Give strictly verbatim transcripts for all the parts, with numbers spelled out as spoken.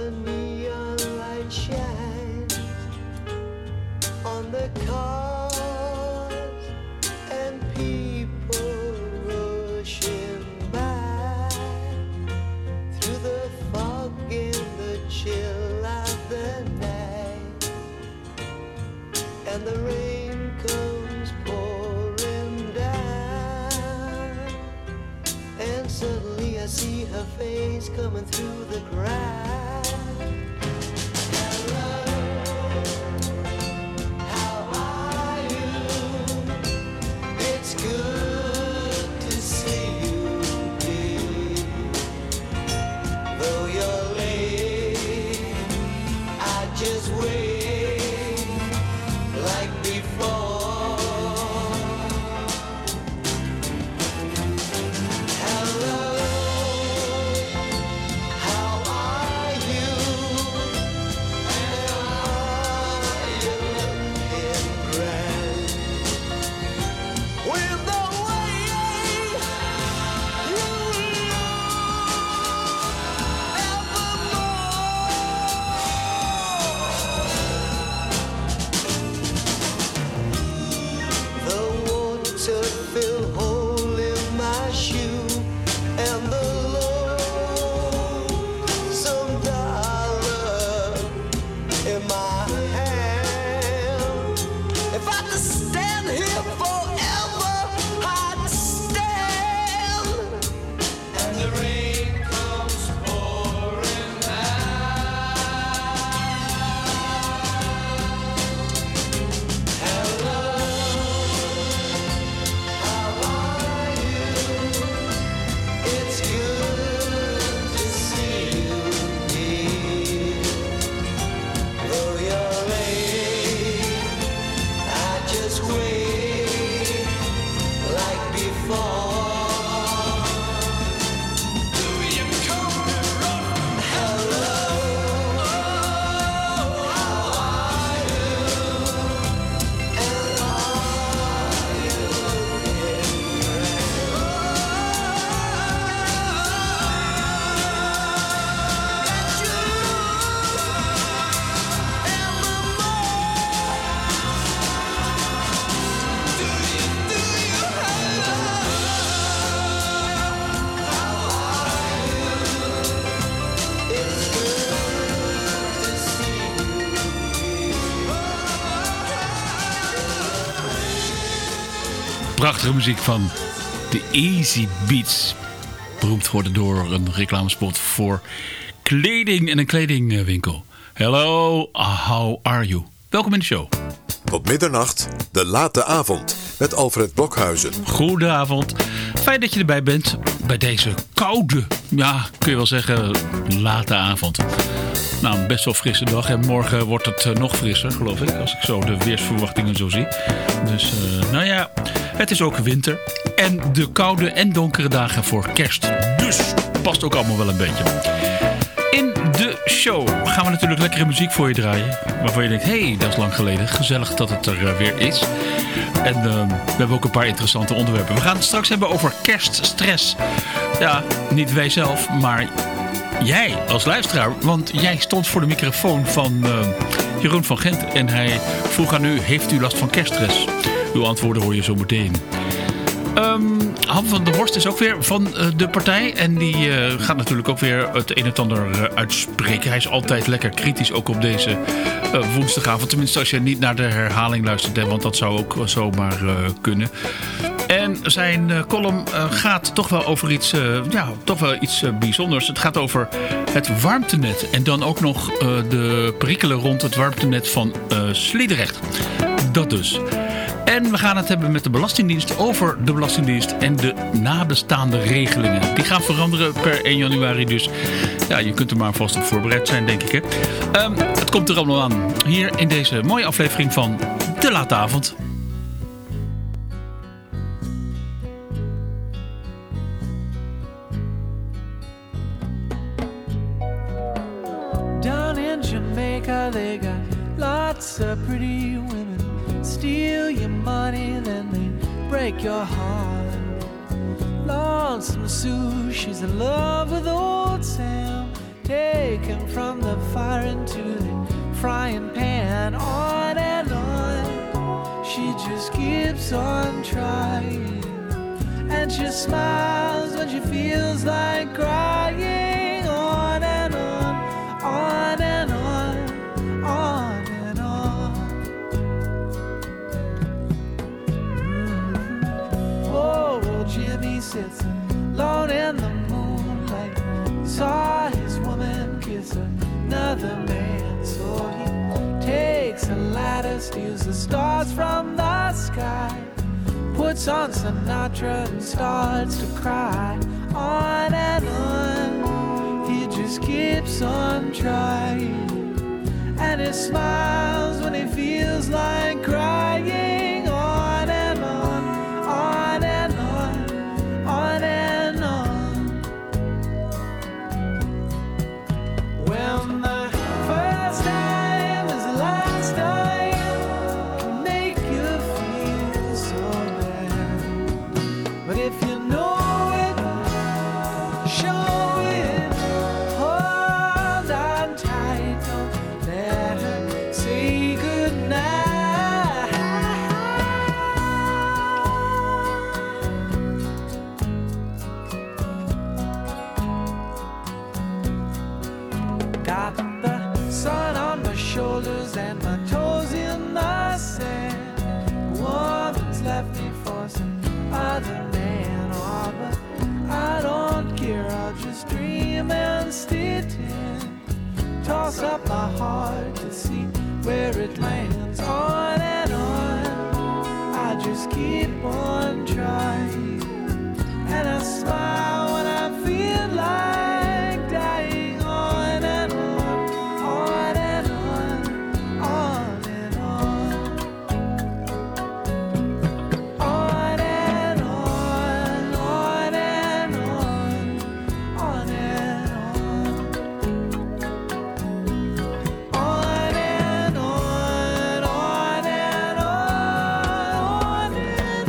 the neon light shines on the cars and people rushing by through the fog and the chill of the night, and the rain comes pouring down, and suddenly I see her face coming through the crowd. Prachtige muziek van de Easy Beats. Beroemd geworden door een reclamespot voor kleding en een kledingwinkel. Hello, how are you? Welkom in de show. Tot middernacht, de late avond met Alfred Blokhuizen. Goedenavond. Fijn dat je erbij bent bij deze koude, ja, kun je wel zeggen, late avond. Nou, een best wel frisse dag en morgen wordt het nog frisser, geloof ik, als ik zo de weersverwachtingen zo zie. Dus, uh, nou ja, het is ook winter en de koude en donkere dagen voor kerst. Dus past ook allemaal wel een beetje. In de show gaan we natuurlijk lekkere muziek voor je draaien. Waarvan je denkt, hé, hey, dat is lang geleden. Gezellig dat het er uh, weer is. En uh, we hebben ook een paar interessante onderwerpen. We gaan het straks hebben over kerststress. Ja, niet wij zelf, maar jij als luisteraar. Want jij stond voor de microfoon van uh, Jeroen van Gent. En hij vroeg aan u, heeft u last van kerststress? Uw antwoorden hoor je zo meteen. Um, Han van der Horst is ook weer van uh, de partij. En die uh, gaat natuurlijk ook weer het een en ander uh, uitspreken. Hij is altijd lekker kritisch, ook op deze uh, woensdagavond. Tenminste als je niet naar de herhaling luistert. Hè, want dat zou ook zomaar uh, kunnen. En zijn uh, column uh, gaat toch wel over iets, uh, ja, toch wel iets uh, bijzonders. Het gaat over het warmtenet. En dan ook nog uh, de perikelen rond het warmtenet van uh, Sliedrecht. Dat dus. En we gaan het hebben met de Belastingdienst over de Belastingdienst en de nabestaande regelingen. Die gaan veranderen per één januari, dus ja, je kunt er maar vast op voorbereid zijn, denk ik. Hè? Um, het komt er allemaal aan hier in deze mooie aflevering van De Late Avond. Down in Jamaica they got lots of pretty women. Steal your money, then they break your heart. Lonesome Sue, she's in love with old Sam. taken from the fire into the frying pan. On and on, she just keeps on trying. And she smiles when she feels like crying. On and on, on and on, on and on. Mm-hmm. Oh, well, Jimmy sits alone in the moonlight. He saw his woman kiss another man, so he takes a ladder, steals the stars from the sky, puts on Sinatra and starts to cry. On and on, he just keeps on trying. And he smiles when he feels like crying. On and on, on and on, on and on. When the first time is the last time can make you feel so bad. But if you know it, show it, hold on tight, don't let her say goodnight. Got the sun on my shoulders and my toes in the sand. Woman's left me for some other man. Oh, but I don't care, I'll just dream and stay tin. Toss up my heart to see where it lands. On and on, I just keep on trying. And I smile when I feel like dying. On and on, on and on, on and on. On and on, on and on, on and on. On and on, on and on, on and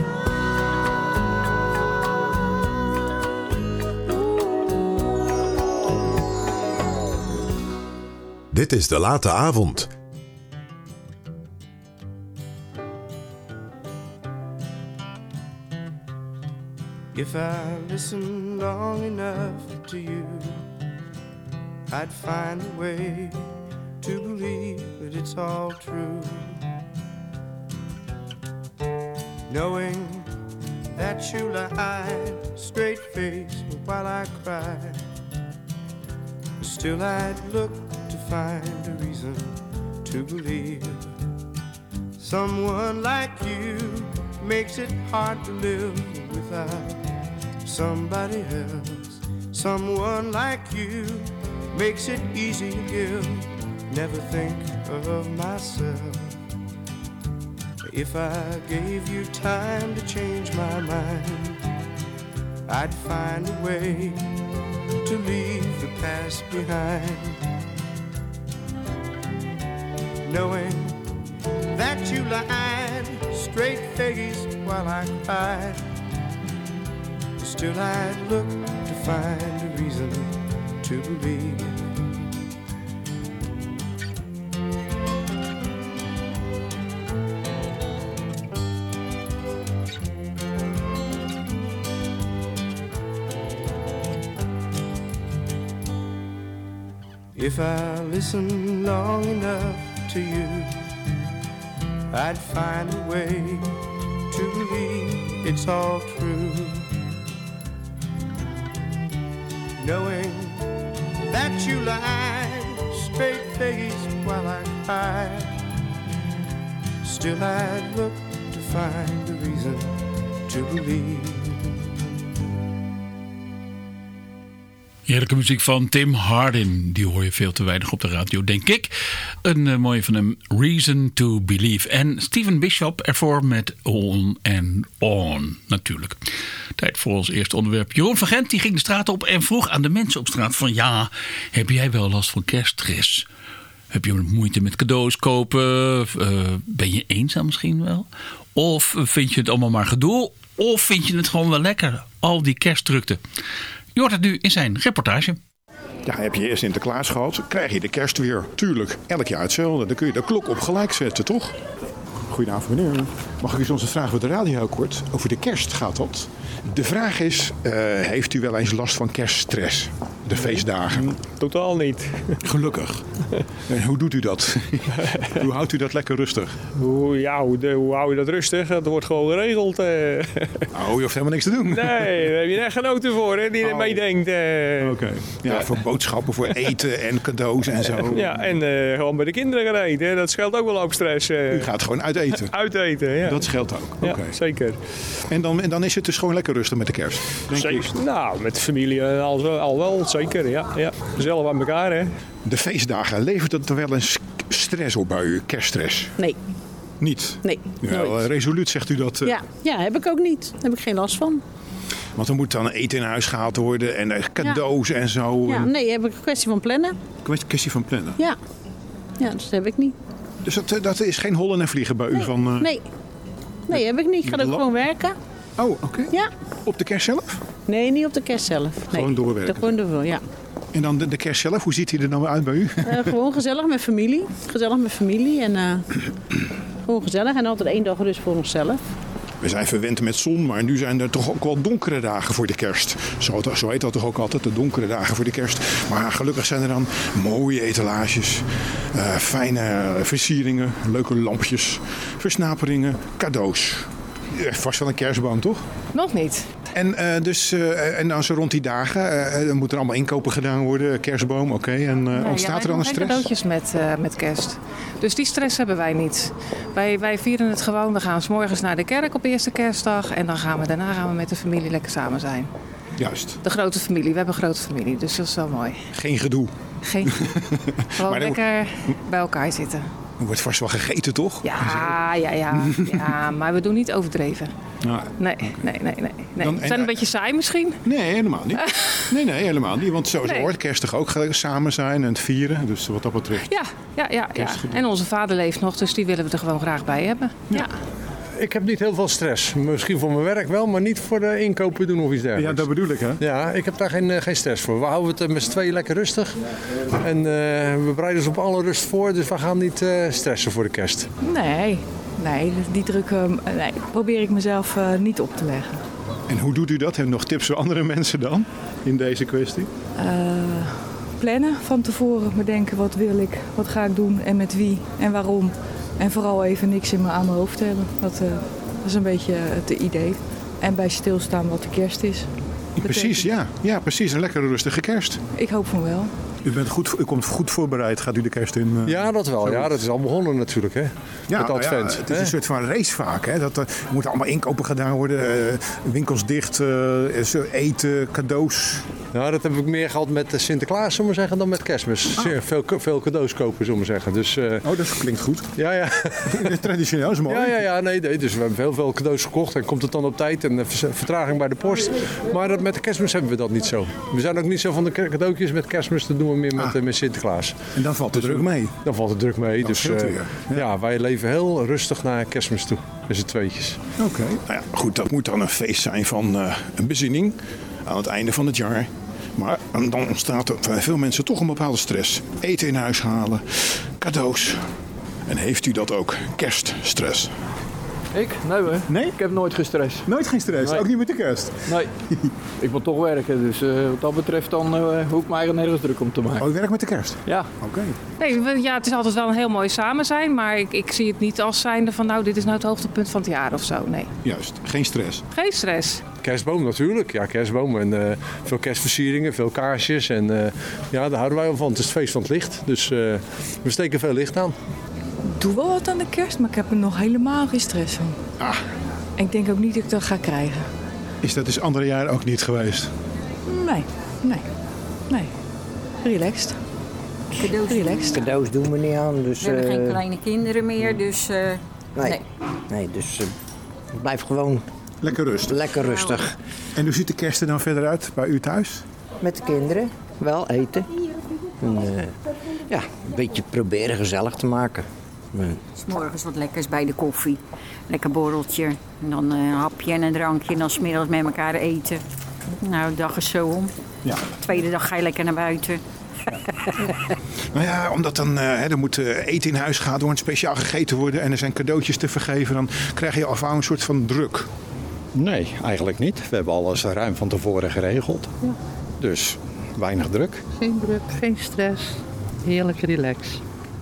on. Dit is De Late Avond. If I listened long enough to you, I'd find a way to believe that it's all true. Knowing that you lied straight-faced while I cried, still I'd look to find a reason to believe. Someone like you makes it hard to live without somebody else. Someone like you makes it easy to give. Never think of myself. If I gave you time to change my mind, I'd find a way to leave the past behind. Knowing that you lied straight-faced while I cried, still I'd look to find a reason to believe. If I listened long enough to you, I'd find a way to believe it's all true. Knowing that you lied straight-faced while I cried, still I'd look to find a reason to believe. Heerlijke muziek van Tim Hardin. Die hoor je veel te weinig op de radio, denk ik. Een uh, mooie van hem, Reason to Believe. En Steven Bishop ervoor met On and On, natuurlijk. Tijd voor ons eerste onderwerp. Jeroen van Gent die ging de straat op en vroeg aan de mensen op straat van... ja, heb jij wel last van kerststress? Heb je moeite met cadeaus kopen? Uh, ben je eenzaam misschien wel? Of vind je het allemaal maar gedoe? Of vind je het gewoon wel lekker? Al die kerstdrukte. Je hoort het nu in zijn reportage. Ja, heb je eerst Sinterklaas gehad, krijg je de kerst weer. Tuurlijk, elk jaar hetzelfde. Dan kun je de klok op gelijk zetten, toch? Goedenavond, meneer. Mag ik u soms een vraag voor de radio heel kort? Over de kerst gaat dat. De vraag is, uh, heeft u wel eens last van kerststress? De feestdagen? Totaal niet. Gelukkig. En hoe doet u dat? Hoe houdt u dat lekker rustig? Hoe, ja, hoe, de, hoe hou je dat rustig? Dat wordt gewoon geregeld. Eh. Oh, je hoeft helemaal niks te doen. Nee, daar heb je echt genoten voor, hè, die er Oh. meedenkt. Eh. Oké. Okay. Ja, ja, voor boodschappen, voor eten en cadeaus en zo. Ja, en uh, gewoon bij de kinderen gaan eten. Dat scheelt ook wel op stress. Uh. U gaat gewoon uit eten? Uit eten, ja. Dat scheelt ook? Oké. Okay. Ja, zeker. En dan, en dan is het dus gewoon lekker rustig met de kerst? Denk zeker. Ik. Nou, met de familie uh, al, al wel, zeker. Ja, ja. Gezellig aan elkaar, hè. De feestdagen, levert dat er wel een stress op bij u? Kerststress? Nee. Niet? Nee, ja, nooit. Resoluut zegt u dat? Uh... Ja, ja, heb ik ook niet. Daar heb ik geen last van. Want er moet dan eten in huis gehaald worden en cadeaus ja. en zo. Ja, nee, heb ik een kwestie van plannen. Kwestie van plannen? Ja. Ja, dus dat heb ik niet. Dus dat, dat is geen hollen en vliegen bij u? Nee, van, uh... nee. nee, heb ik niet. Ik ga ook gewoon werken. Oh, oké. Okay. Ja. Op de kerst zelf? Nee, niet op de kerst zelf. Nee. Gewoon doorwerken? Gewoon door, ja. En dan de, de kerst zelf, hoe ziet hij er nou uit bij u? Uh, gewoon gezellig met familie. Gezellig met familie en uh, gewoon gezellig. En altijd één dag rust voor onszelf. We zijn verwend met zon, maar nu zijn er toch ook wel donkere dagen voor de kerst. Zo, zo heet dat toch ook altijd, de donkere dagen voor de kerst. Maar gelukkig zijn er dan mooie etalages, uh, fijne versieringen, leuke lampjes, versnaperingen, cadeaus. Vast wel een kerstboom, toch? Nog niet. En, uh, dus, uh, en dan zo rond die dagen, uh, er moeten allemaal inkopen gedaan worden, kerstboom, oké. Okay. En uh, nee, ontstaat ja, er dan een stress? cadeautjes met, uh, met kerst. Dus die stress hebben wij niet. Wij, wij vieren het gewoon, we gaan 's morgens naar de kerk op eerste kerstdag. En dan gaan we daarna gaan we met de familie lekker samen zijn. Juist. De grote familie, we hebben een grote familie, dus dat is wel mooi. Geen gedoe? Geen Gewoon maar lekker wordt... bij elkaar zitten. Er wordt vast wel gegeten, toch? Ja, ja, ja. ja maar we doen niet overdreven. Nou, nee, okay. nee, nee, nee, nee. Dan, We zijn en, een beetje saai misschien? Nee, helemaal niet. Nee, nee, helemaal niet. Want zo nee. hoort kerst toch ook samen zijn en het vieren. Dus wat dat betreft. Ja, ja, ja, ja. En onze vader leeft nog, dus die willen we er gewoon graag bij hebben. Ja. ja. Ik heb niet heel veel stress. Misschien voor mijn werk wel, maar niet voor de inkopen doen of iets dergelijks. Ja, dat bedoel ik, hè? Ja, ik heb daar geen, geen stress voor. We houden het met z'n tweeën lekker rustig. En uh, we bereiden ons op alle rust voor, dus we gaan niet uh, stressen voor de kerst. Nee, nee, die druk uh, nee, probeer ik mezelf uh, niet op te leggen. En hoe doet u dat? Heb je nog tips voor andere mensen dan in deze kwestie? Uh, plannen van tevoren, bedenken wat wil ik, wat ga ik doen en met wie en waarom. En vooral even niks in me aan mijn hoofd hebben. Dat, uh, dat is een beetje het idee. En bij stilstaan wat de kerst is. Precies, ja. Ja, precies. Een lekkere rustige kerst. Ik hoop van wel. U, bent goed, u komt goed voorbereid, gaat u de kerst in? Uh, ja, dat wel. Ja, dat is al begonnen natuurlijk, hè. Ja, het advent. Ja, het is hè? Een soort van race vaak, hè. Dat, uh, er moeten allemaal inkopen gedaan worden, uh, winkels dicht, uh, eten, cadeaus. Nou, dat heb ik meer gehad met Sinterklaas, zullen we zeggen, dan met kerstmis. Ah. Veel, veel cadeaus kopen, zullen we zeggen. Dus, uh, oh, dat klinkt goed. Ja, ja. Traditioneel is mooi. Ja, ja, ja. Nee, nee, dus we hebben heel veel cadeaus gekocht en komt het dan op tijd en vertraging bij de post. Maar dat, met de kerstmis hebben we dat niet zo. We zijn ook niet zo van de cadeautjes met kerstmis, dat doen we meer met, ah. met Sinterklaas. En dan valt de dus, druk mee? Dan valt de druk mee. Dat dus uh, ja. ja, wij leven heel rustig naar kerstmis toe. Met z'n tweetjes. Oké. Okay. Nou ja, goed, dat moet dan een feest zijn van uh, een bezinning aan het einde van het jaar. Maar dan ontstaat er bij veel mensen toch een bepaalde stress. Eten in huis halen, cadeaus. En heeft u dat ook, kerststress? Ik? Nee hoor. Nee? Ik heb nooit gestrest. Nooit geen stress? Nee. Ook niet met de kerst? Nee. Ik moet toch werken, dus uh, wat dat betreft dan uh, hoef ik mij er nergens druk om te maken. Oh, je werkt met de kerst? Ja. Oké. Okay. Nee, ja, het is altijd wel een heel mooi samen zijn, maar ik, ik zie het niet als zijnde van nou, dit is nou het hoogtepunt van het jaar of zo, nee. Juist, geen stress? Geen stress. Kerstboom natuurlijk, ja, kerstboom en uh, veel kerstversieringen, veel kaarsjes en uh, ja, daar houden wij wel van. Het is het feest van het licht, dus uh, we steken veel licht aan. Ik doe wel wat aan de kerst, maar ik heb er nog helemaal geen stress van. Ah. En ik denk ook niet dat ik dat ga krijgen. Is dat dus andere jaren ook niet geweest? Nee, nee, nee. Relaxed. Cadeaus, Relaxed. Cadeaus doen we niet aan. Dus, we hebben uh, geen kleine kinderen meer, dus uh, nee. nee. Nee, dus uh, blijf gewoon lekker rustig. Lekker rustig. En hoe ziet de kerst er dan verder uit bij u thuis? Met de kinderen, wel eten. En, uh, ja, een beetje proberen gezellig te maken. Nee. 'S morgens wat lekkers bij de koffie. Lekker borreltje. En dan uh, een hapje en een drankje. En dan 's middags met elkaar eten. Nou, de dag is zo om. Ja. De tweede dag ga je lekker naar buiten. Nou ja, omdat dan uh, er moet uh, eten in huis gaan, er moet speciaal gegeten worden en er zijn cadeautjes te vergeven, dan krijg je al gauw een soort van druk. Nee, eigenlijk niet. We hebben alles ruim van tevoren geregeld. Ja. Dus weinig druk. Geen druk, geen stress. Heerlijk relax.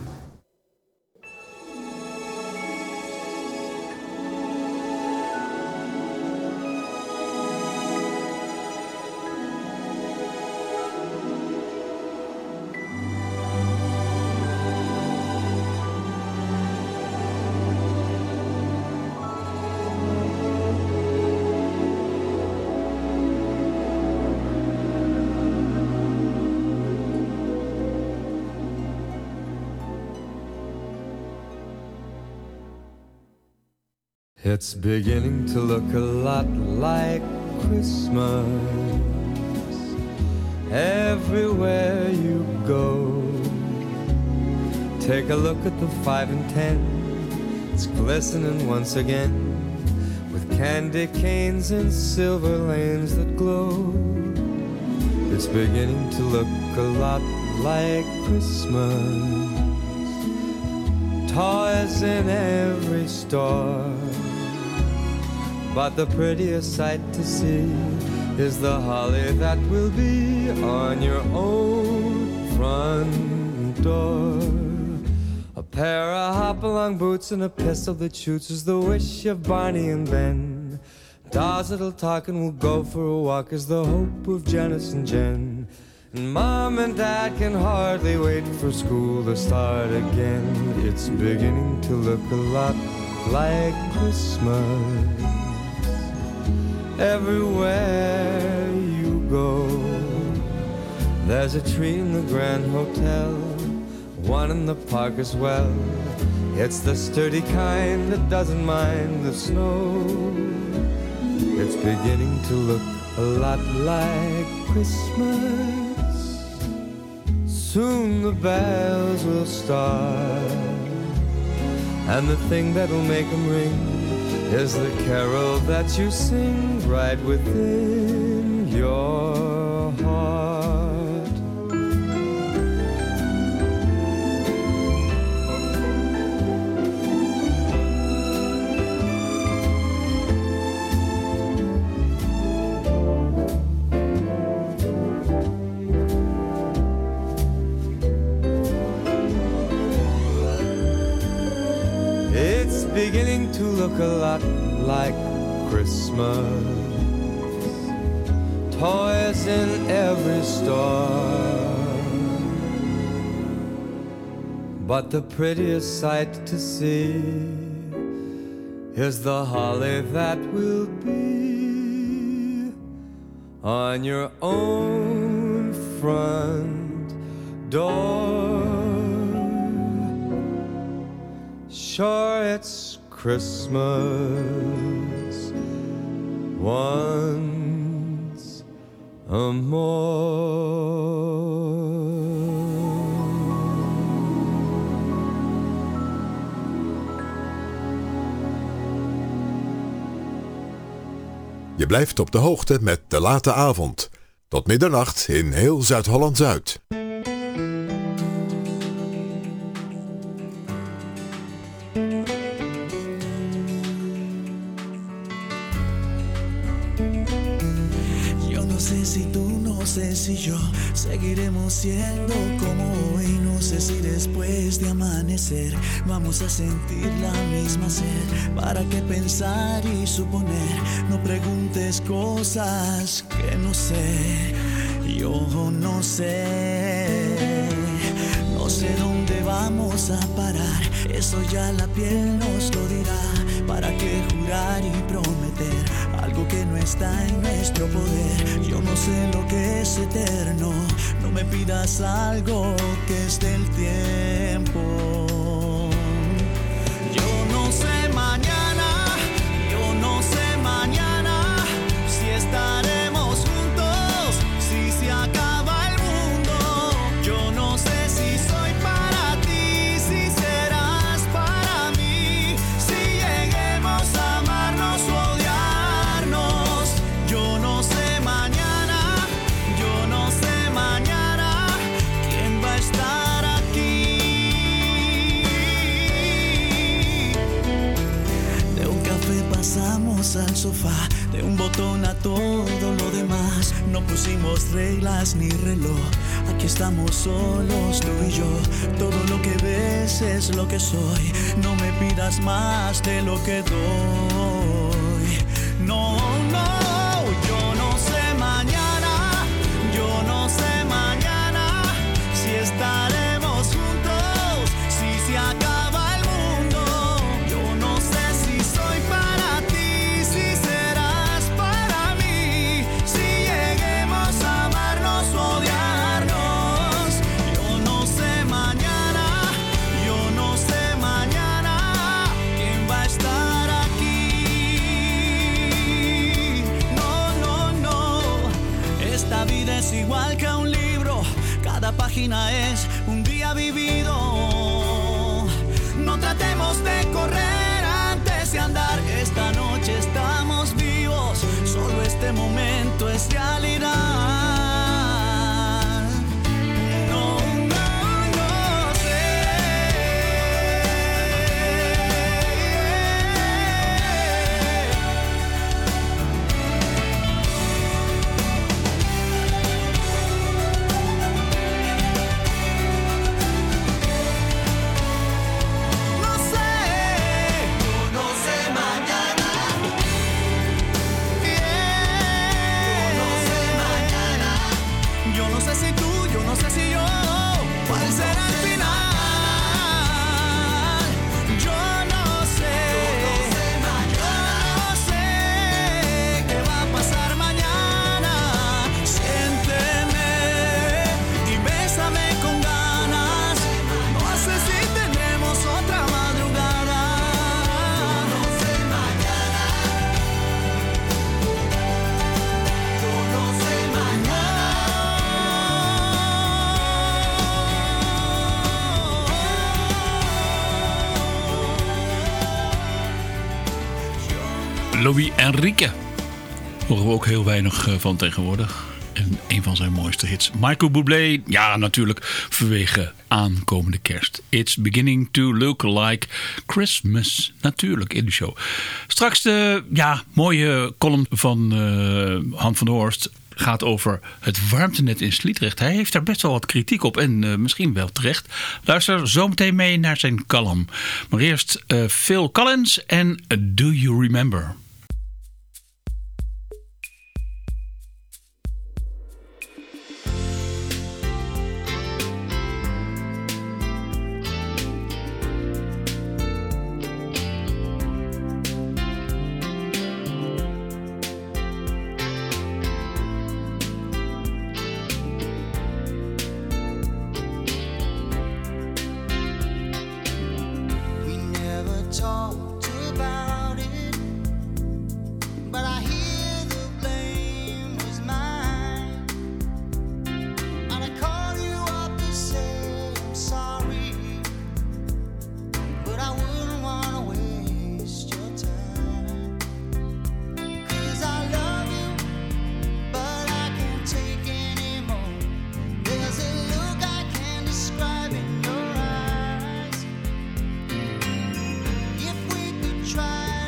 It's beginning to look a lot like Christmas everywhere you go. Take a look at the five and ten. It's glistening once again with candy canes and silver lanes that glow. It's beginning to look a lot like Christmas. Toys in every store. But the prettiest sight to see is the holly that will be on your own front door. A pair of hop-along boots and a pistol that shoots is the wish of Barney and Ben. Dolls that'll talk and will go for a walk is the hope of Janice and Jen. And Mom and Dad can hardly wait for school to start again. It's beginning to look a lot like Christmas everywhere you go. There's a tree in the Grand Hotel, one in the park as well. It's the sturdy kind that doesn't mind the snow. It's beginning to look a lot like Christmas. Soon the bells will start, and the thing that'll make them ring is the carol that you sing right within your heart. It's beginning to look a lot like Christmas. Toys in every store. But the prettiest sight to see is the holly that will be on your own front door. Sure, it's Christmas once a more. Je blijft op de hoogte met De Late Avond. Tot middernacht in heel Zuid-Holland-Zuid. No sé si tú, no sé si yo seguiremos siendo como hoy. No sé si después de amanecer vamos a sentir la misma sed. ¿Para qué pensar y suponer? No preguntes cosas que no sé. Yo no sé. No sé dónde vamos a parar. Eso ya la piel nos lo dirá. ¿Para qué jurar y prometer algo que no está en nuestro poder? Yo no sé lo que es eterno. No me pidas algo que es del tiempo. Yo no sé mañana, yo no sé mañana si estaremos juntos, si se acaba el mundo. Yo no sé si soy para ti, si serás para mí, si lleguemos a amarnos o odiarnos. Yo no sé mañana, yo no sé mañana quién Fuimos al sofá, de un botón a todo lo demás. No pusimos reglas ni reloj, aquí estamos solos tú y yo. Todo lo que ves es lo que soy, no me pidas más de lo que doy. No, no, yo no sé mañana, yo no sé mañana si estaremos juntos, si se acaba el mundo. Yo no sé si soy para ti, si serás para mí, si lleguemos a amarnos o odiarnos. Yo no sé mañana, yo no sé mañana quién va a estar aquí. No, no, no, esta vida es igual que un libro, cada página es un día vivido. No tratemos de correr antes de andar, esta noche estamos vivos, solo este momento es realidad. No, no, no sé. No sé, yo no sé mañana. Yo no sé mañana. Yo no sé si tú, yo no sé si yo, cuál será el final. Yo no sé, yo no sé qué va a pasar mañana. Siénteme y bésame con ganas. No sé si tendremos otra madrugada. Yo no sé mañana. Yo no sé mañana. Luis Enrique. Horen we ook heel weinig eh, van tegenwoordig. En een van zijn mooiste hits. Michael Bublé, ja natuurlijk vanwege aankomende kerst. It's beginning to look like Christmas. Natuurlijk in de show. Straks de ja, mooie column van uh, Han van der Horst gaat over het warmtenet in Sliedrecht. Hij heeft daar best wel wat kritiek op en uh, misschien wel terecht. Luister zometeen mee naar zijn column. Maar eerst uh, Phil Collins en Do You Remember? We never talked about it, but I hear the blame was mine. And I call you up to say I'm sorry, but I wouldn't wanna waste your time. 'Cause I love you, but I can't take anymore. There's a look I can't describe in your eyes. If we could try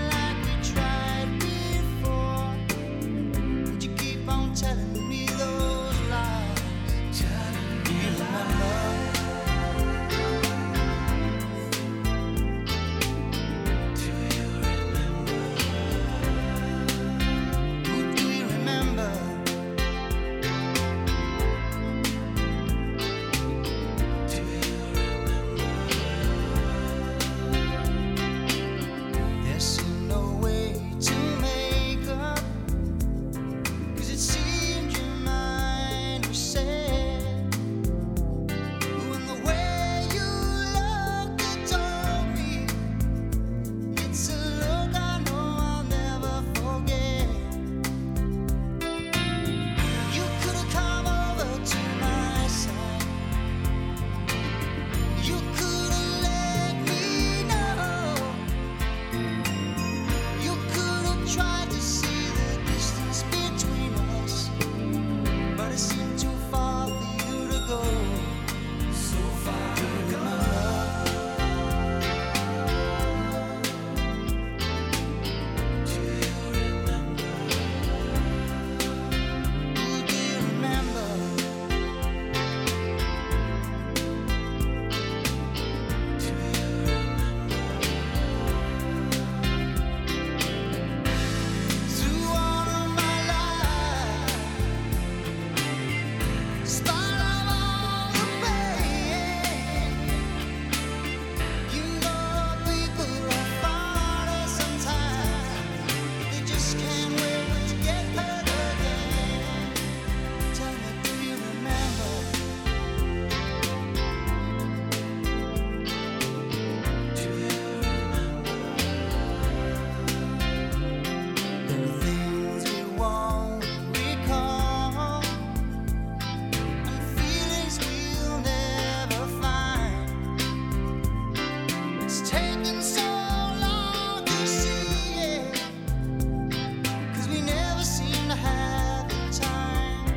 It's taken so long to see it, 'cause we never seem to have the time.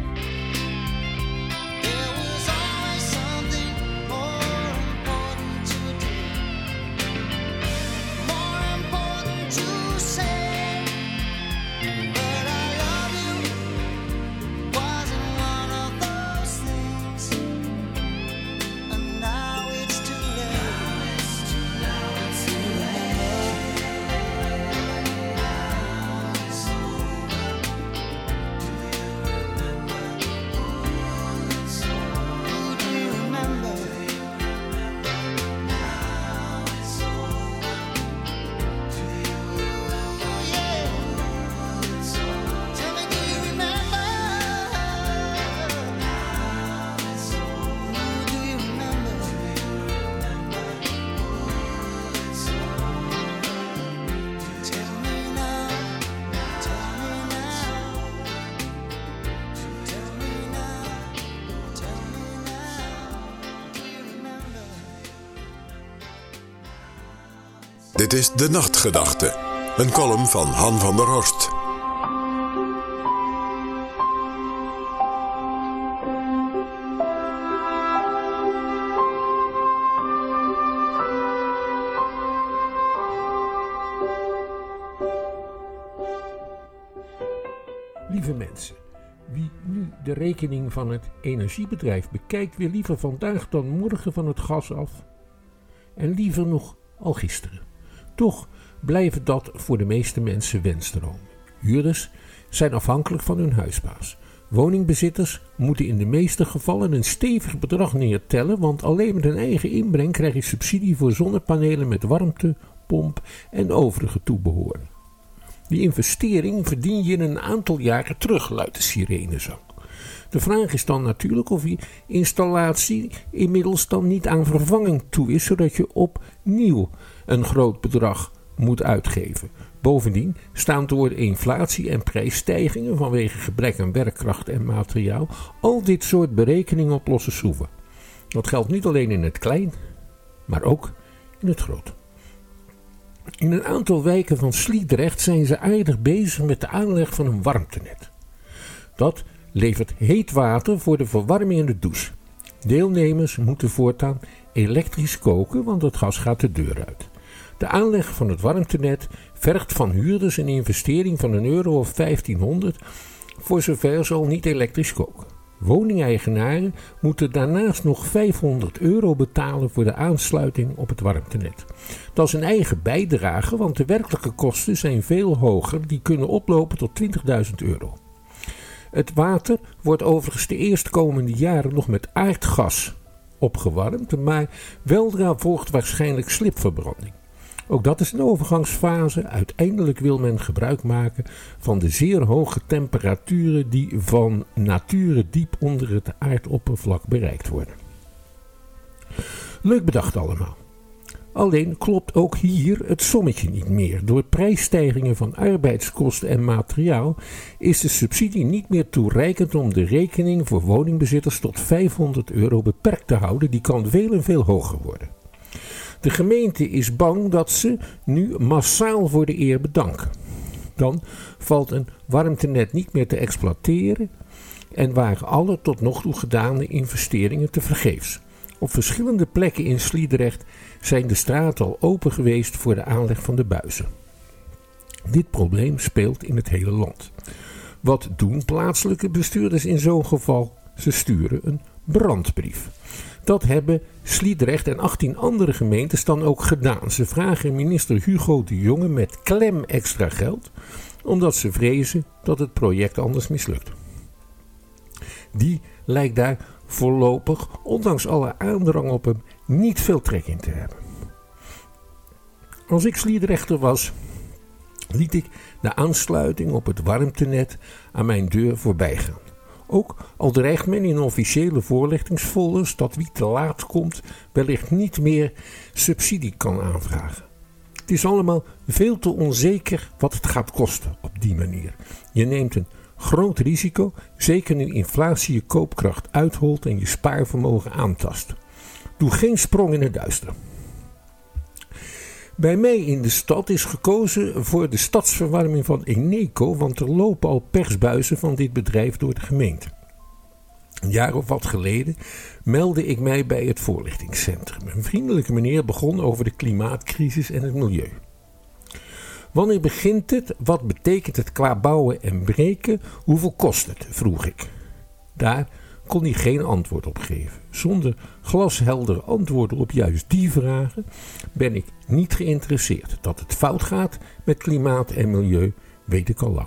There was always something more important to do, more important to say. But I love you wasn't one of those things, and now it's too late. Now it's too late. Now it's over. Do you remember? Ooh, it's over. Who do you remember? Now it's over. Do you remember? Oh yeah. It's over. Tell me, do you remember? Now it's over. Who do you remember? Do you remember? Ooh, it's over. Tell me now. Tell me now. Tell me now. Tell me now. Do you remember? Dit is De Nachtgedachte, een column van Han van der Horst. Lieve mensen, wie nu de rekening van het energiebedrijf bekijkt, wil liever vandaag dan morgen van het gas af. En liever nog al gisteren. Toch blijven dat voor de meeste mensen wensdromen. Huurders zijn afhankelijk van hun huisbaas. Woningbezitters moeten in de meeste gevallen een stevig bedrag neertellen, want alleen met hun eigen inbreng krijg je subsidie voor zonnepanelen met warmte, pomp en overige toebehoren. Die investering verdien je in een aantal jaren terug, luidt de sirenezang. De vraag is dan natuurlijk of die installatie inmiddels dan niet aan vervanging toe is, zodat je opnieuw een groot bedrag moet uitgeven. Bovendien staan door de inflatie en prijsstijgingen vanwege gebrek aan werkkracht en materiaal al dit soort berekeningen op losse schroeven. Dat geldt niet alleen in het klein, maar ook in het groot. In een aantal wijken van Sliedrecht zijn ze aardig bezig met de aanleg van een warmtenet. Dat levert heet water voor de verwarming en de douche. Deelnemers moeten voortaan elektrisch koken, want het gas gaat de deur uit. De aanleg van het warmtenet vergt van huurders een investering van een euro of vijftienhonderd, voor zover ze al niet elektrisch koken. Woningeigenaren moeten daarnaast nog vijfhonderd euro betalen voor de aansluiting op het warmtenet. Dat is een eigen bijdrage, want de werkelijke kosten zijn veel hoger, die kunnen oplopen tot twintigduizend euro. Het water wordt overigens de eerstkomende jaren nog met aardgas opgewarmd, maar weldra volgt waarschijnlijk slipverbranding. Ook dat is een overgangsfase. Uiteindelijk wil men gebruik maken van de zeer hoge temperaturen die van nature diep onder het aardoppervlak bereikt worden. Leuk bedacht allemaal. Alleen klopt ook hier het sommetje niet meer. Door prijsstijgingen van arbeidskosten en materiaal is de subsidie niet meer toereikend om de rekening voor woningbezitters tot vijfhonderd euro beperkt te houden. Die kan veel en veel hoger worden. De gemeente is bang dat ze nu massaal voor de eer bedanken. Dan valt een warmtenet niet meer te exploiteren en waren alle tot nog toe gedane investeringen tevergeefs. Op verschillende plekken in Sliedrecht zijn de straten al open geweest voor de aanleg van de buizen. Dit probleem speelt in het hele land. Wat doen plaatselijke bestuurders in zo'n geval? Ze sturen een brandbrief. Dat hebben Sliedrecht en achttien andere gemeentes dan ook gedaan. Ze vragen minister Hugo de Jonge met klem extra geld, omdat ze vrezen dat het project anders mislukt. Die lijkt daar voorlopig, ondanks alle aandrang op hem, niet veel trek in te hebben. Als ik Sliedrechter was, liet ik de aansluiting op het warmtenet aan mijn deur voorbij gaan. Ook al dreigt men in officiële voorlichtingsfolders dat wie te laat komt wellicht niet meer subsidie kan aanvragen. Het is allemaal veel te onzeker wat het gaat kosten op die manier. Je neemt een groot risico, zeker nu inflatie je koopkracht uitholt en je spaarvermogen aantast. Doe geen sprong in het duister. Bij mij in de stad is gekozen voor de stadsverwarming van Eneco, want er lopen al persbuizen van dit bedrijf door de gemeente. Een jaar of wat geleden meldde ik mij bij het voorlichtingscentrum. Een vriendelijke meneer begon over de klimaatcrisis en het milieu. Wanneer begint het? Wat betekent het qua bouwen en breken? Hoeveel kost het? Vroeg ik. Daar kon hij geen antwoord op geven. Zonder glasheldere antwoorden op juist die vragen ben ik niet geïnteresseerd. Dat het fout gaat met klimaat en milieu weet ik al lang.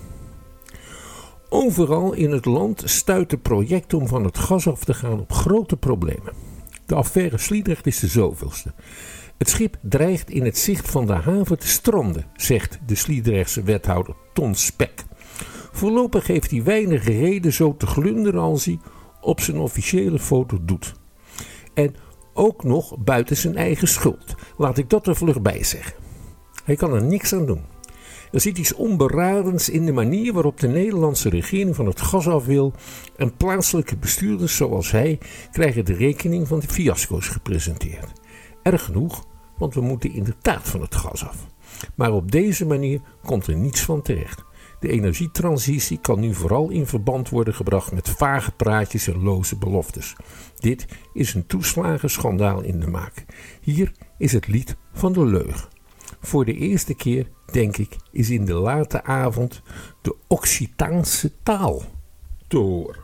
Overal in het land stuiten projecten om van het gas af te gaan op grote problemen. De affaire Sliedrecht is de zoveelste. Het schip dreigt in het zicht van de haven te stranden, zegt de Sliedrechtse wethouder Ton Spek. Voorlopig heeft hij weinig reden zo te glunderen als hij op zijn officiële foto doet. En ook nog buiten zijn eigen schuld. Laat ik dat er vlug bij zeggen. Hij kan er niks aan doen. Er zit iets onberadends in de manier waarop de Nederlandse regering van het gas af wil en plaatselijke bestuurders zoals hij krijgen de rekening van de fiasco's gepresenteerd. Erg genoeg, want we moeten inderdaad van het gas af. Maar op deze manier komt er niets van terecht. De energietransitie kan nu vooral in verband worden gebracht met vage praatjes en loze beloftes. Dit is een toeslagenschandaal in de maak. Hier is het lied van de leugen. Voor de eerste keer, denk ik, is in de late avond de Occitaanse taal te horen.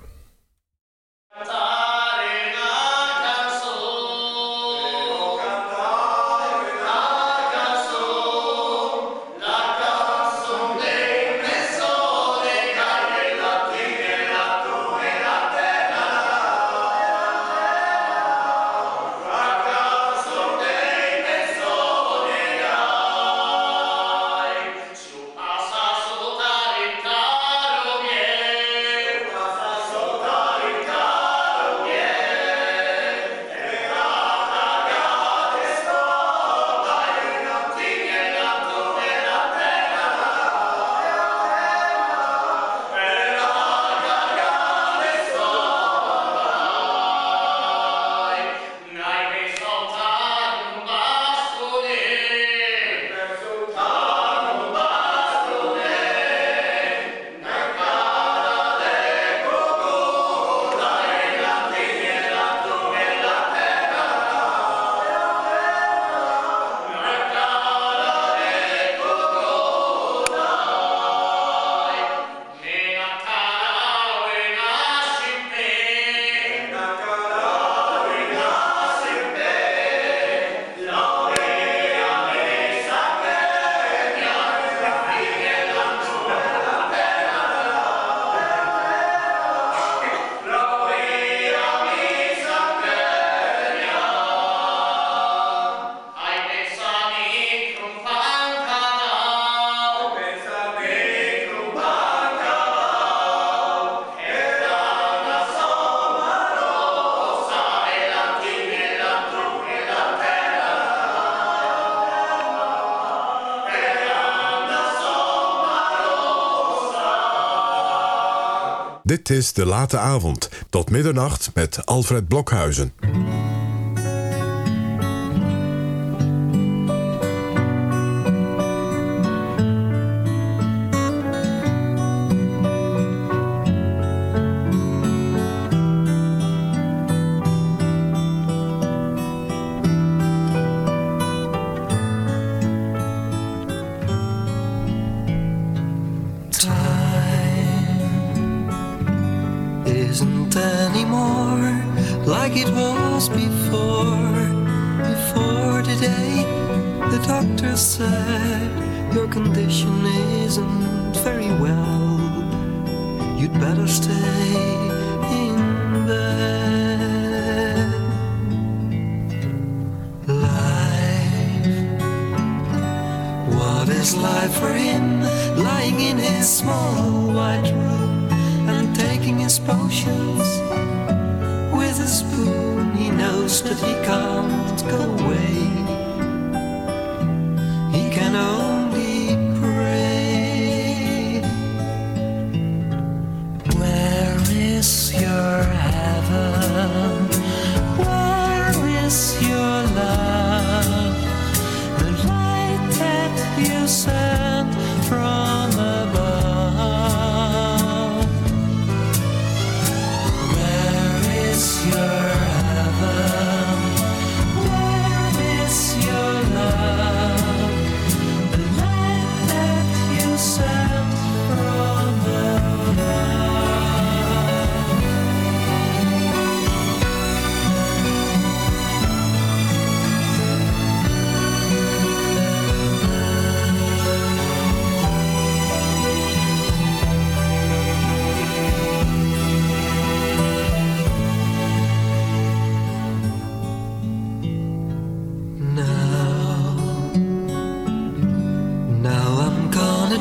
Dit is De Late Avond, tot middernacht met Alfred Blokhuizen. Like it was before, before today. The doctor said your condition isn't very well. You'd better stay in bed. Life, what is life for him? Lying in his small white room and taking his potions. With a spoon, he knows that he can't go away. He can only pray. Where is your heaven? Where is your love? The love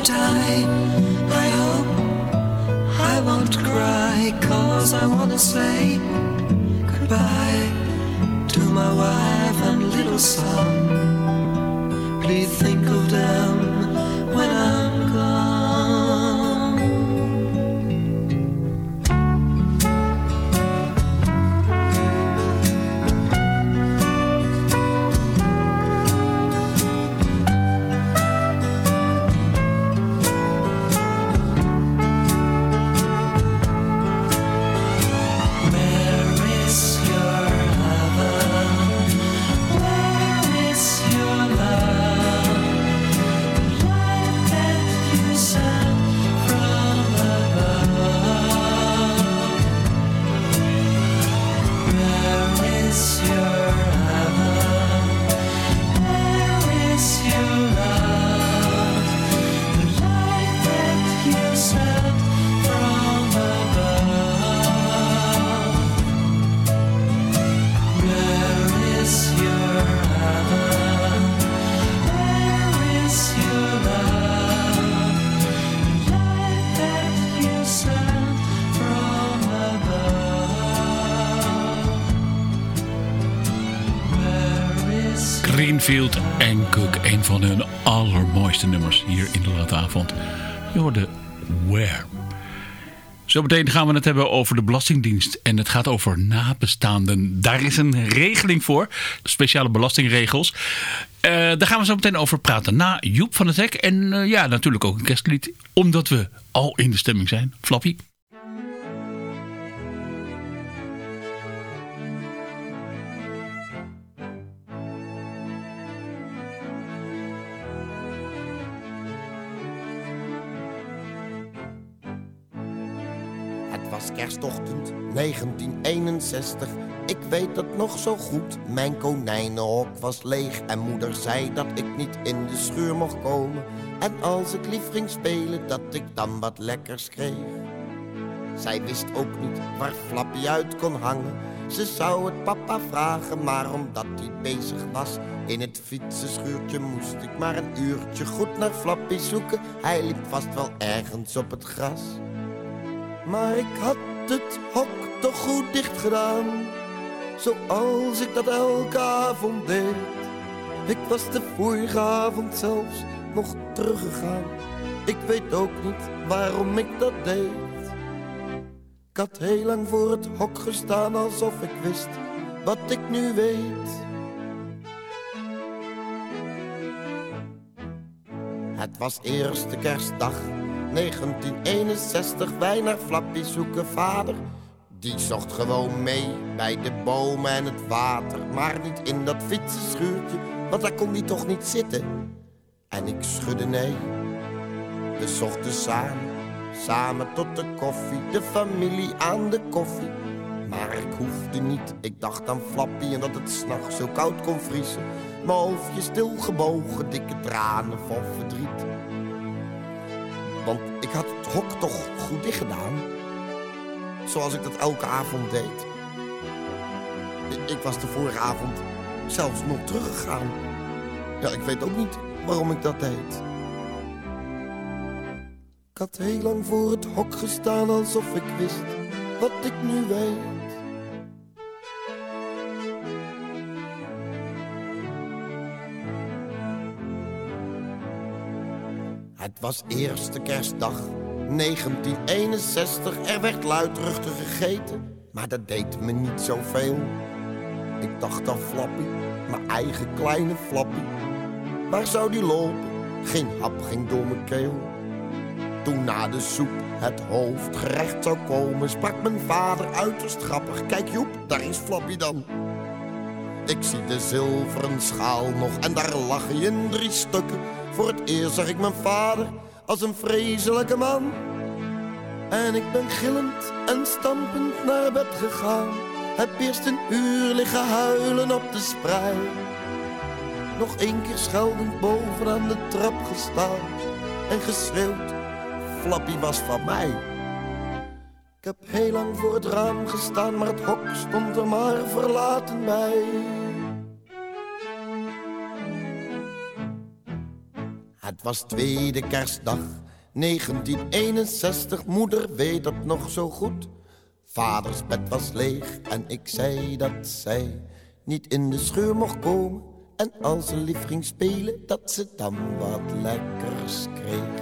die. I hope I won't cry, 'cause I wanna say goodbye to my wife and little son. Please think of them when I'm gone. Greenfield en Cook, een van hun allermooiste nummers hier in de late avond. Je hoorde Where. Zometeen gaan we het hebben over de Belastingdienst. En het gaat over nabestaanden. Daar is een regeling voor. Speciale belastingregels. Uh, daar gaan we zo meteen over praten. Na Joep van het Hek. En uh, ja, natuurlijk ook een kerstlied. Omdat we al in de stemming zijn. Flappy. Kerstochtend negentien eenenzestig, ik weet het nog zo goed. Mijn konijnenhok was leeg en moeder zei dat ik niet in de schuur mocht komen. En als ik lief ging spelen, dat ik dan wat lekkers kreeg. Zij wist ook niet waar Flappy uit kon hangen. Ze zou het papa vragen, maar omdat hij bezig was in het fietsenschuurtje, moest ik maar een uurtje goed naar Flappy zoeken. Hij liep vast wel ergens op het gras. Maar ik had het hok toch goed dicht gedaan, zoals ik dat elke avond deed. Ik was de vorige avond zelfs nog teruggegaan. Ik weet ook niet waarom ik dat deed. Ik had heel lang voor het hok gestaan, alsof ik wist wat ik nu weet. Het was eerste kerstdag negentien eenenzestig, wij naar Flappy zoeken vader. Die zocht gewoon mee bij de bomen en het water, maar niet in dat fietsenschuurtje, want daar kon hij toch niet zitten. En ik schudde nee. We zochten samen, samen tot de koffie, de familie aan de koffie. Maar ik hoefde niet, ik dacht aan Flappy en dat het 's nachts zo koud kon vriezen. Mijn hoofdje stilgebogen, dikke tranen van verdriet. Want ik had het hok toch goed dicht gedaan, zoals ik dat elke avond deed. Ik was de vorige avond zelfs nog teruggegaan. Ja, ik weet ook niet waarom ik dat deed. Ik had heel lang voor het hok gestaan, alsof ik wist wat ik nu weet. Het was eerste kerstdag negentien eenenzestig, er werd luidruchtig gegeten, maar dat deed me niet zoveel. Ik dacht aan Flappy, mijn eigen kleine Flappy. Waar zou die lopen? Geen hap ging door mijn keel. Toen na de soep het hoofdgerecht zou komen, sprak mijn vader uiterst grappig: kijk Joep, daar is Flappy dan. Ik zie de zilveren schaal nog en daar lag hij in drie stukken. Voor het eerst zag ik mijn vader als een vreselijke man. En ik ben gillend en stampend naar bed gegaan. Heb eerst een uur liggen huilen op de sprei. Nog één keer scheldend bovenaan de trap gestaan en geschreeuwd: Flappy was van mij. Ik heb heel lang voor het raam gestaan, maar het hok stond er maar verlaten bij. Het was tweede kerstdag, negentien eenenzestig. Moeder weet het nog zo goed. Vaders bed was leeg en ik zei dat zij niet in de scheur mocht komen. En als ze lief ging spelen, dat ze dan wat lekkers kreeg.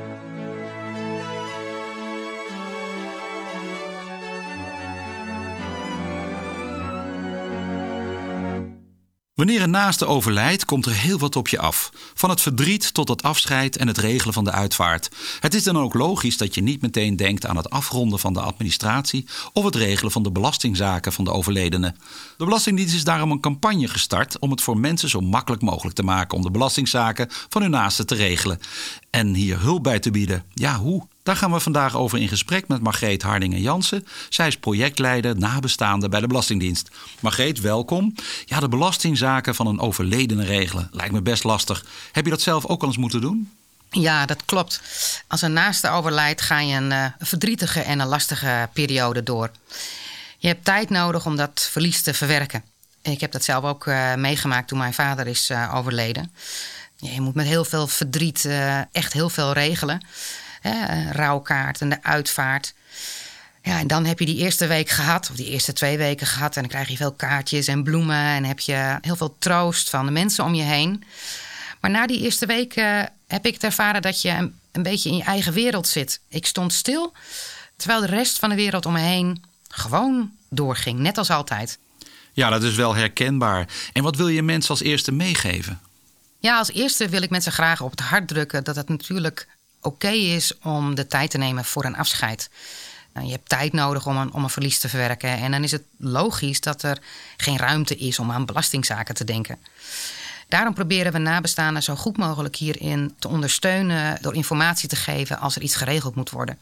Wanneer een naaste overlijdt, komt er heel wat op je af. Van het verdriet tot het afscheid en het regelen van de uitvaart. Het is dan ook logisch dat je niet meteen denkt aan het afronden van de administratie of het regelen van de belastingzaken van de overledene. De Belastingdienst is daarom een campagne gestart om het voor mensen zo makkelijk mogelijk te maken om de belastingzaken van hun naasten te regelen. En hier hulp bij te bieden. Ja, hoe? Daar gaan we vandaag over in gesprek met Margreet Hardingen-Jansen. Zij is projectleider nabestaande bij de Belastingdienst. Margreet, welkom. Ja, de belastingzaken van een overledene regelen lijkt me best lastig. Heb je dat zelf ook al eens moeten doen? Ja, dat klopt. Als een naaste overlijdt ga je een uh, verdrietige en een lastige periode door. Je hebt tijd nodig om dat verlies te verwerken. Ik heb dat zelf ook uh, meegemaakt toen mijn vader is uh, overleden. Ja, je moet met heel veel verdriet uh, echt heel veel regelen. Een rouwkaart en de uitvaart. Ja, en dan heb je die eerste week gehad, of die eerste twee weken gehad. En dan krijg je veel kaartjes en bloemen. En heb je heel veel troost van de mensen om je heen. Maar na die eerste weken heb ik het ervaren dat je een, een beetje in je eigen wereld zit. Ik stond stil, terwijl de rest van de wereld om me heen gewoon doorging. Net als altijd. Ja, dat is wel herkenbaar. En wat wil je mensen als eerste meegeven? Ja, als eerste wil ik mensen graag op het hart drukken dat het natuurlijk oké okay is om de tijd te nemen voor een afscheid. Nou, je hebt tijd nodig om een, om een verlies te verwerken. En dan is het logisch dat er geen ruimte is om aan belastingzaken te denken. Daarom proberen we nabestaanden zo goed mogelijk hierin te ondersteunen door informatie te geven als er iets geregeld moet worden.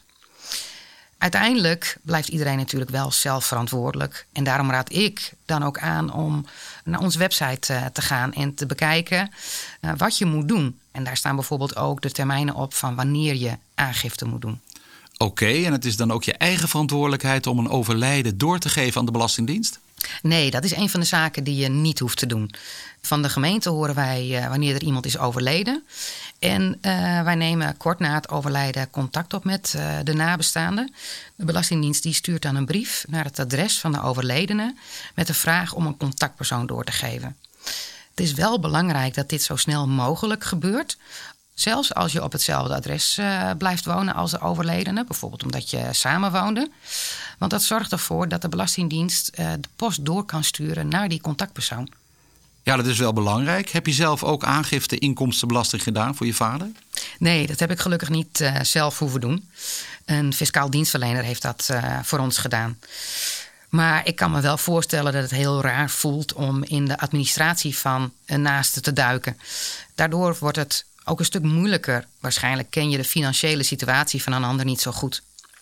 Uiteindelijk blijft iedereen natuurlijk wel zelf verantwoordelijk. En daarom raad ik dan ook aan om naar onze website te gaan en te bekijken uh, wat je moet doen. En daar staan bijvoorbeeld ook de termijnen op van wanneer je aangifte moet doen. Oké, okay, en het is dan ook je eigen verantwoordelijkheid om een overlijden door te geven aan de Belastingdienst? Nee, dat is een van de zaken die je niet hoeft te doen. Van de gemeente horen wij uh, wanneer er iemand is overleden. En uh, wij nemen kort na het overlijden contact op met uh, de nabestaanden. De Belastingdienst die stuurt dan een brief naar het adres van de overledene met de vraag om een contactpersoon door te geven. Het is wel belangrijk dat dit zo snel mogelijk gebeurt. Zelfs als je op hetzelfde adres uh, blijft wonen als de overledene. Bijvoorbeeld omdat je samenwoonde. Want dat zorgt ervoor dat de Belastingdienst uh, de post door kan sturen naar die contactpersoon. Ja, dat is wel belangrijk. Heb je zelf ook aangifte inkomstenbelasting gedaan voor je vader? Nee, dat heb ik gelukkig niet uh, zelf hoeven doen. Een fiscaal dienstverlener heeft dat uh, voor ons gedaan. Maar ik kan me wel voorstellen dat het heel raar voelt om in de administratie van een naaste te duiken. Daardoor wordt het ook een stuk moeilijker. Waarschijnlijk ken je de financiële situatie van een ander niet zo goed.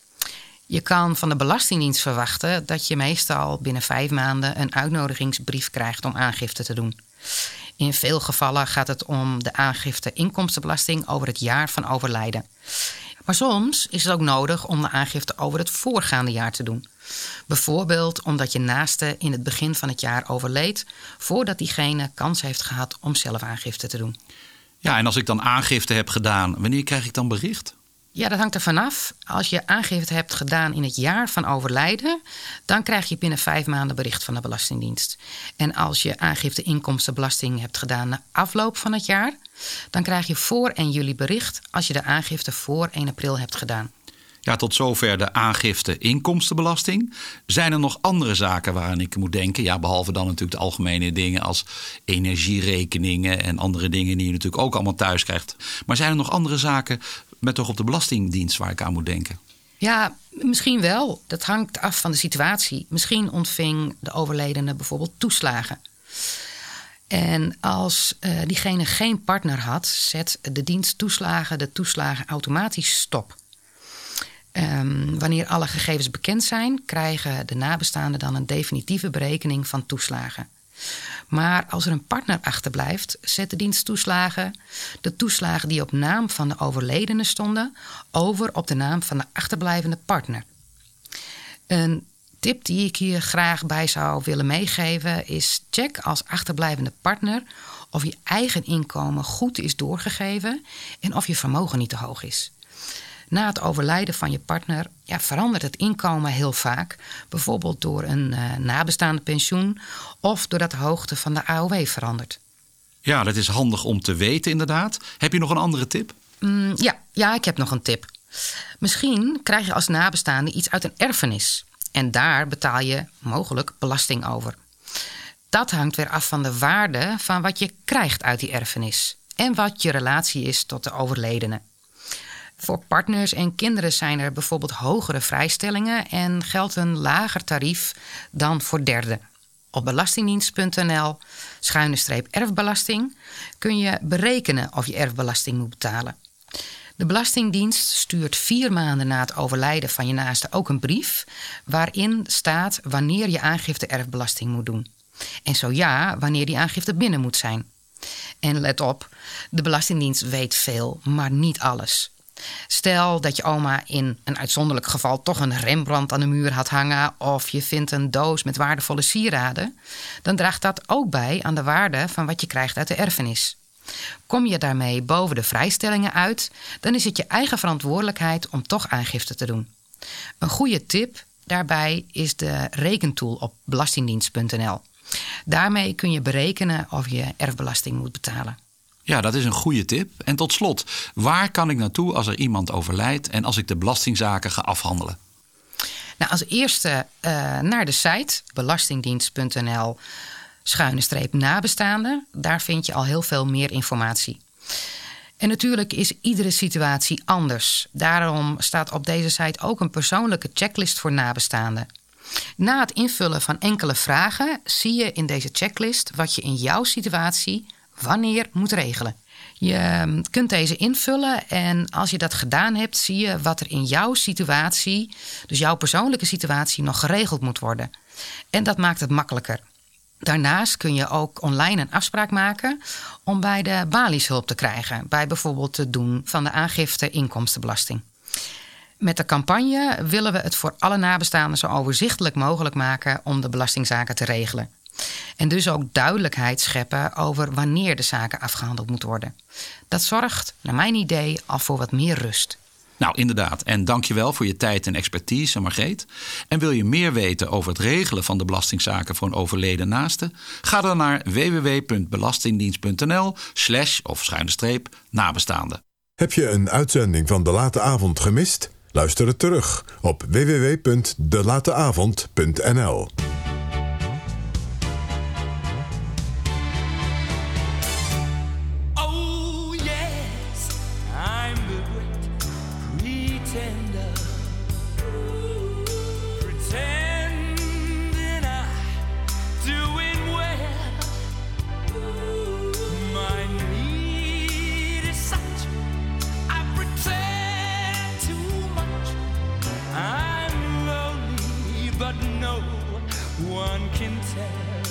Je kan van de Belastingdienst verwachten dat je meestal binnen vijf maanden een uitnodigingsbrief krijgt om aangifte te doen. In veel gevallen gaat het om de aangifte inkomstenbelasting over het jaar van overlijden. Maar soms is het ook nodig om de aangifte over het voorgaande jaar te doen. Bijvoorbeeld omdat je naaste in het begin van het jaar overleed, voordat diegene kans heeft gehad om zelf aangifte te doen. Ja, en als ik dan aangifte heb gedaan, wanneer krijg ik dan bericht? Ja, dat hangt er vanaf. Als je aangifte hebt gedaan in het jaar van overlijden, dan krijg je binnen vijf maanden bericht van de Belastingdienst. En als je aangifte inkomstenbelasting hebt gedaan na afloop van het jaar, dan krijg je voor één juli bericht als je de aangifte voor één april hebt gedaan. Ja, tot zover de aangifte inkomstenbelasting. Zijn er nog andere zaken waaraan ik moet denken? Ja, behalve dan natuurlijk de algemene dingen als energierekeningen en andere dingen die je natuurlijk ook allemaal thuis krijgt. Maar zijn er nog andere zaken met toch op de Belastingdienst waar ik aan moet denken? Ja, misschien wel. Dat hangt af van de situatie. Misschien ontving de overledene bijvoorbeeld toeslagen. En als uh, diegene geen partner had, zet de dienst toeslagen de toeslagen automatisch stop. Um, wanneer alle gegevens bekend zijn, krijgen de nabestaanden dan een definitieve berekening van toeslagen. Maar als er een partner achterblijft, zet de dienst toeslagen de toeslagen die op naam van de overledene stonden over op de naam van de achterblijvende partner. Een tip die ik hier graag bij zou willen meegeven is: check als achterblijvende partner of je eigen inkomen goed is doorgegeven en of je vermogen niet te hoog is. Na het overlijden van je partner ja, verandert het inkomen heel vaak. Bijvoorbeeld door een uh, nabestaande pensioen of doordat de hoogte van de A O W verandert. Ja, dat is handig om te weten inderdaad. Heb je nog een andere tip? Mm, ja, ja, ik heb nog een tip. Misschien krijg je als nabestaande iets uit een erfenis. En daar betaal je mogelijk belasting over. Dat hangt weer af van de waarde van wat je krijgt uit die erfenis. En wat je relatie is tot de overledene. Voor partners en kinderen zijn er bijvoorbeeld hogere vrijstellingen en geldt een lager tarief dan voor derden. Op belastingdienst punt n l schuine streep erfbelasting kun je berekenen of je erfbelasting moet betalen. De Belastingdienst stuurt vier maanden na het overlijden van je naaste ook een brief waarin staat wanneer je aangifte erfbelasting moet doen. En zo ja, wanneer die aangifte binnen moet zijn. En let op, de Belastingdienst weet veel, maar niet alles. Stel dat je oma in een uitzonderlijk geval toch een Rembrandt aan de muur had hangen of je vindt een doos met waardevolle sieraden, dan draagt dat ook bij aan de waarde van wat je krijgt uit de erfenis. Kom je daarmee boven de vrijstellingen uit, dan is het je eigen verantwoordelijkheid om toch aangifte te doen. Een goede tip daarbij is de rekentool op belastingdienst punt n l. Daarmee kun je berekenen of je erfbelasting moet betalen. Ja, dat is een goede tip. En tot slot, waar kan ik naartoe als er iemand overlijdt en als ik de belastingzaken ga afhandelen? Nou, als eerste uh, naar de site belastingdienst punt n l schuine streep nabestaanden. Daar vind je al heel veel meer informatie. En natuurlijk is iedere situatie anders. Daarom staat op deze site ook een persoonlijke checklist voor nabestaanden. Na het invullen van enkele vragen zie je in deze checklist wat je in jouw situatie wanneer moet regelen. Je kunt deze invullen en als je dat gedaan hebt, zie je wat er in jouw situatie, dus jouw persoonlijke situatie, nog geregeld moet worden. En dat maakt het makkelijker. Daarnaast kun je ook online een afspraak maken om bij de balies hulp te krijgen, bij bijvoorbeeld het doen van de aangifte inkomstenbelasting. Met de campagne willen we het voor alle nabestaanden zo overzichtelijk mogelijk maken om de belastingzaken te regelen. En dus ook duidelijkheid scheppen over wanneer de zaken afgehandeld moeten worden. Dat zorgt, naar mijn idee, al voor wat meer rust. Nou, inderdaad. En dankjewel voor je tijd en expertise, Margreet. En wil je meer weten over het regelen van de belastingzaken voor een overleden naaste? Ga dan naar w w w punt belastingdienst punt n l slash of schuine streep nabestaanden. Heb je een uitzending van De Late Avond gemist? Luister het terug op w w w punt de late avond punt n l. One can tell.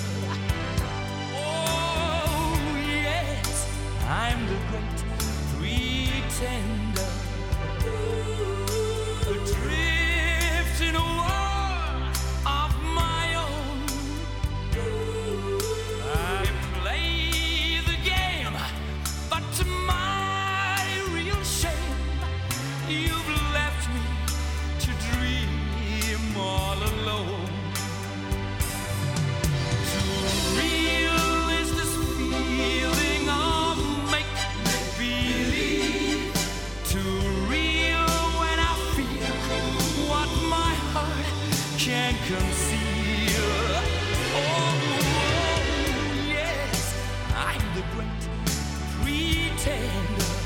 Oh yes, I'm the great pretender, adrift in a world of my own. I play the game, but to my real shame, you've left me to dream all alone. Conceal. Oh, yes, I'm the great pretender,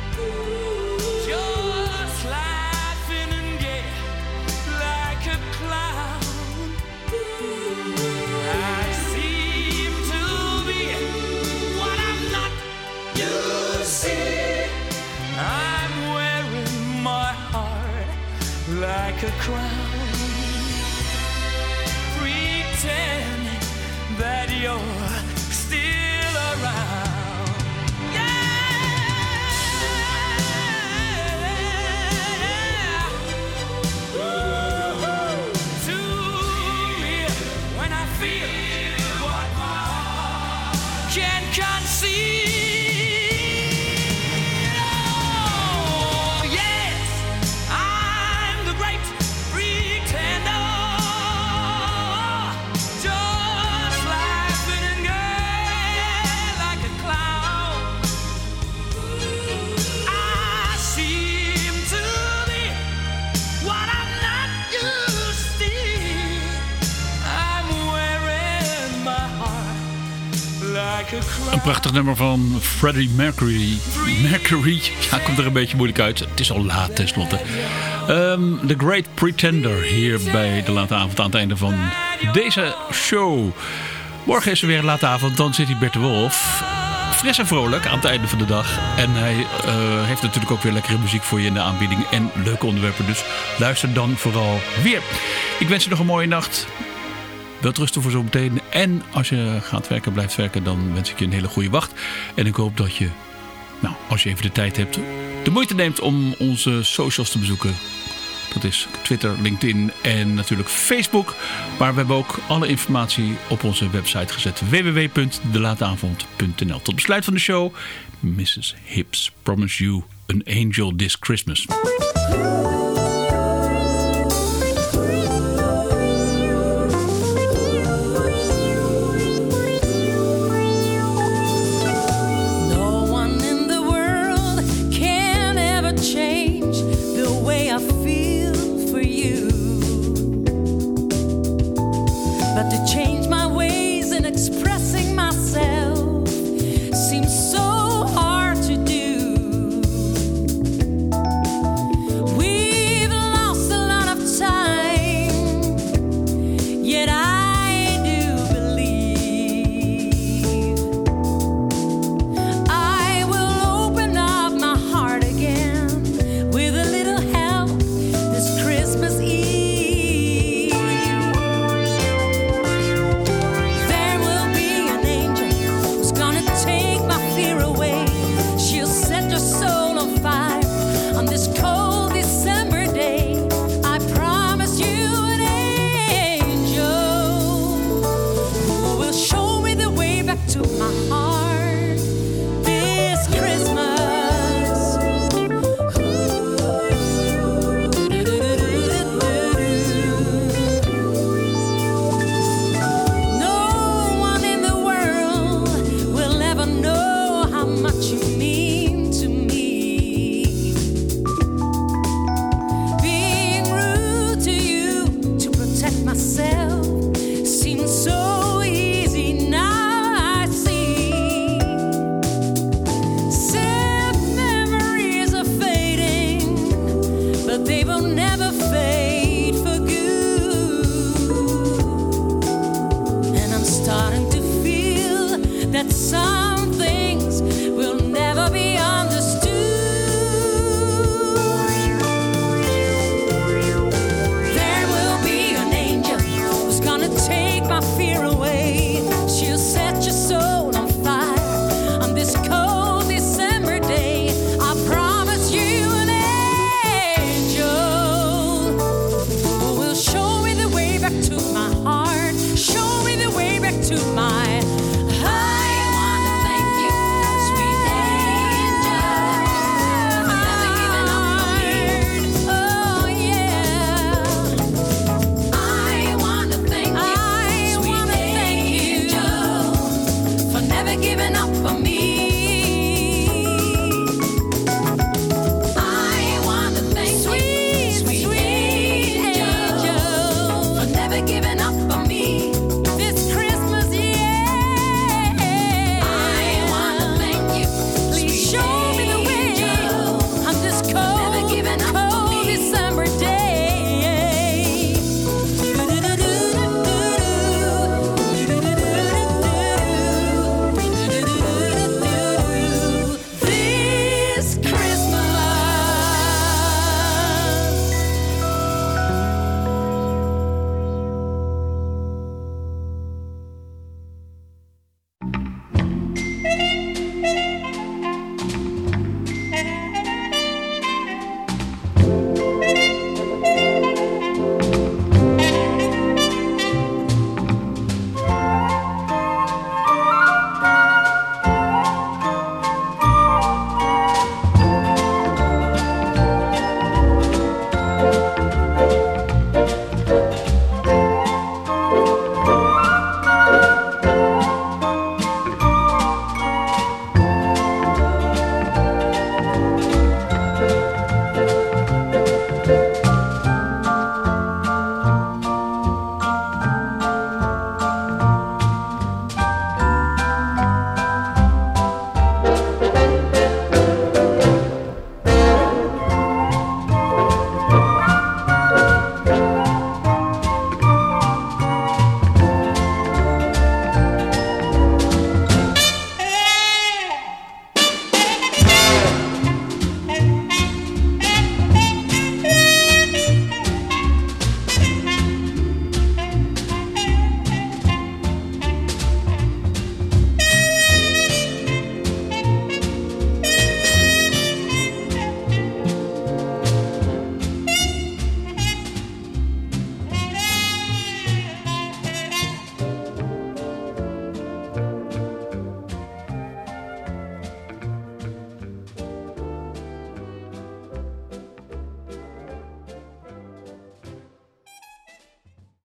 just laughing and gay like a clown. I seem to be what I'm not. You see, I'm wearing my heart like a crown. That you're still around. Yeah, ooh, to me when I feel what my heart can conceive. Een prachtig nummer van Freddie Mercury. Mercury, ja, komt er een beetje moeilijk uit. Het is al laat tenslotte. Um, The Great Pretender hier bij de late avond aan het einde van deze show. Morgen is er weer een late avond, dan zit hier Bert de Wolf. Fris en vrolijk aan het einde van de dag. En hij uh, heeft natuurlijk ook weer lekkere muziek voor je in de aanbieding. En leuke onderwerpen, dus luister dan vooral weer. Ik wens je nog een mooie nacht. Wilt rusten voor zometeen. En als je gaat werken, blijft werken, dan wens ik je een hele goede wacht. En ik hoop dat je, nou, als je even de tijd hebt, de moeite neemt om onze socials te bezoeken. Dat is Twitter, LinkedIn en natuurlijk Facebook. Maar we hebben ook alle informatie op onze website gezet. w w w punt de late avond punt n l. Tot besluit van de show. missus Hips promise you an angel this Christmas. They will never fail.